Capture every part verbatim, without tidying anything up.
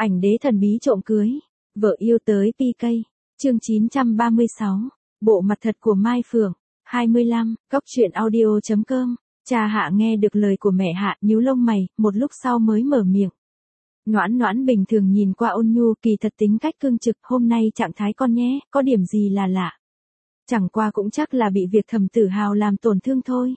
Ảnh đế thần bí trộm cưới, vợ yêu tới pê ca, chương chín trăm ba mươi sáu, bộ mặt thật của Mai Phượng, hai mươi lăm, góc truyện audio chấm com, cha Hạ nghe được lời của mẹ Hạ nhíu lông mày, một lúc sau mới mở miệng. Noãn Noãn bình thường nhìn qua ôn nhu kỳ thật tính cách cương trực, hôm nay trạng thái con nhé, có điểm gì là lạ. Chẳng qua cũng chắc là bị việc Thẩm Tử Hào làm tổn thương thôi.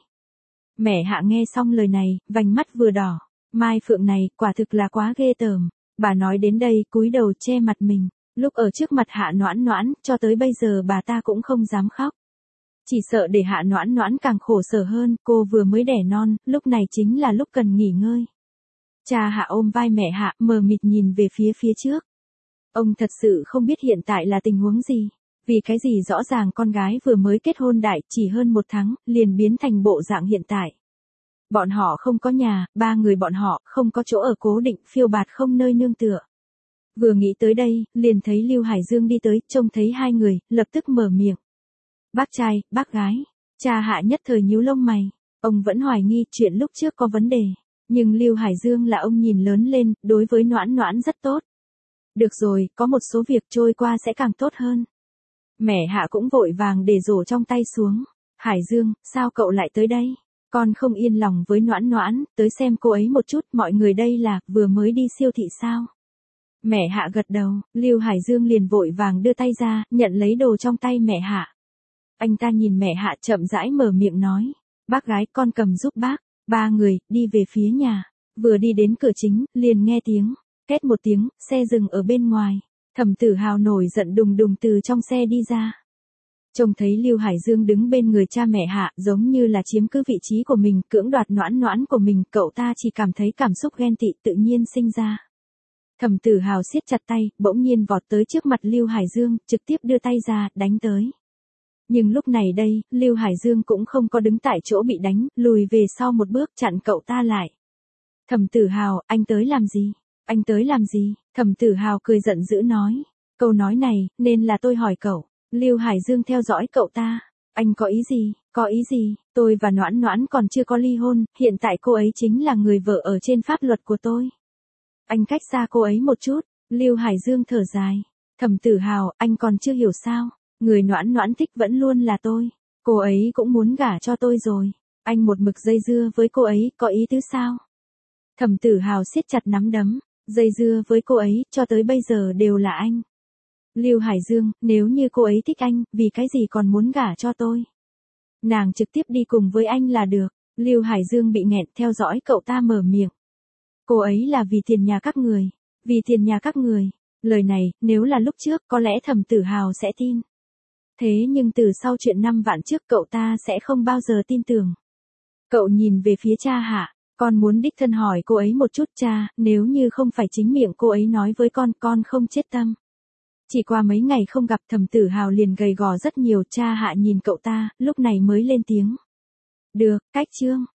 Mẹ Hạ nghe xong lời này, vành mắt vừa đỏ, Mai Phượng này quả thực là quá ghê tởm. Bà nói đến đây cúi đầu che mặt mình, lúc ở trước mặt Hạ Noãn Noãn, cho tới bây giờ bà ta cũng không dám khóc. Chỉ sợ để Hạ Noãn Noãn càng khổ sở hơn, cô vừa mới đẻ non, lúc này chính là lúc cần nghỉ ngơi. Cha Hạ ôm vai mẹ Hạ, mờ mịt nhìn về phía phía trước. Ông thật sự không biết hiện tại là tình huống gì, vì cái gì rõ ràng con gái vừa mới kết hôn đại chỉ hơn một tháng, liền biến thành bộ dạng hiện tại. Bọn họ không có nhà, ba người bọn họ không có chỗ ở cố định, phiêu bạt không nơi nương tựa. Vừa nghĩ tới đây, liền thấy Lưu Hải Dương đi tới, trông thấy hai người, lập tức mở miệng. Bác trai, bác gái. Cha Hạ nhất thời nhíu lông mày, ông vẫn hoài nghi chuyện lúc trước có vấn đề, nhưng Lưu Hải Dương là ông nhìn lớn lên, đối với Noãn Noãn rất tốt. Được rồi, có một số việc trôi qua sẽ càng tốt hơn. Mẹ Hạ cũng vội vàng để rổ trong tay xuống. Hải Dương, sao cậu lại tới đây? Con không yên lòng với Noãn Noãn, tới xem cô ấy một chút, mọi người đây là, vừa mới đi siêu thị sao? Mẹ Hạ gật đầu, Lưu Hải Dương liền vội vàng đưa tay ra, nhận lấy đồ trong tay mẹ Hạ. Anh ta nhìn mẹ Hạ chậm rãi mở miệng nói, bác gái con cầm giúp bác, ba người, đi về phía nhà. Vừa đi đến cửa chính, liền nghe tiếng, két một tiếng, xe dừng ở bên ngoài. Thẩm Tử Hào nổi giận đùng đùng từ trong xe đi ra. Trông thấy Lưu Hải Dương đứng bên người cha mẹ Hạ, giống như là chiếm cứ vị trí của mình, cưỡng đoạt Noãn Noãn của mình, cậu ta chỉ cảm thấy cảm xúc ghen tị tự nhiên sinh ra. Thẩm Tử Hào siết chặt tay, bỗng nhiên vọt tới trước mặt Lưu Hải Dương, trực tiếp đưa tay ra, đánh tới. Nhưng lúc này đây, Lưu Hải Dương cũng không có đứng tại chỗ bị đánh, lùi về sau một bước chặn cậu ta lại. Thẩm Tử Hào, anh tới làm gì? Anh tới làm gì? Thẩm Tử Hào cười giận dữ nói. Câu nói này, nên là tôi hỏi cậu. Lưu Hải Dương theo dõi cậu ta. Anh có ý gì? Có ý gì? Tôi và Noãn Noãn còn chưa có ly hôn, hiện tại cô ấy chính là người vợ ở trên pháp luật của tôi. Anh cách xa cô ấy một chút. Lưu Hải Dương thở dài. Thẩm Tử Hào, anh còn chưa hiểu sao? Người Noãn Noãn thích vẫn luôn là tôi. Cô ấy cũng muốn gả cho tôi rồi. Anh một mực dây dưa với cô ấy, có ý tứ sao? Thẩm Tử Hào siết chặt nắm đấm. Dây dưa với cô ấy, cho tới bây giờ đều là anh. Lưu Hải Dương, nếu như cô ấy thích anh, vì cái gì còn muốn gả cho tôi? Nàng trực tiếp đi cùng với anh là được. Lưu Hải Dương bị nghẹn, theo dõi cậu ta mở miệng. Cô ấy là vì tiền nhà các người. Vì tiền nhà các người. Lời này, nếu là lúc trước, có lẽ Thẩm Tử Hào sẽ tin. Thế nhưng từ sau chuyện năm vạn trước cậu ta sẽ không bao giờ tin tưởng. Cậu nhìn về phía cha Hạ. Con muốn đích thân hỏi cô ấy một chút cha, nếu như không phải chính miệng cô ấy nói với con, con không chết tâm. Chỉ qua mấy ngày không gặp Thẩm Tử Hào liền gầy gò rất nhiều, cha Hạ nhìn cậu ta, lúc này mới lên tiếng. Được, cách chương.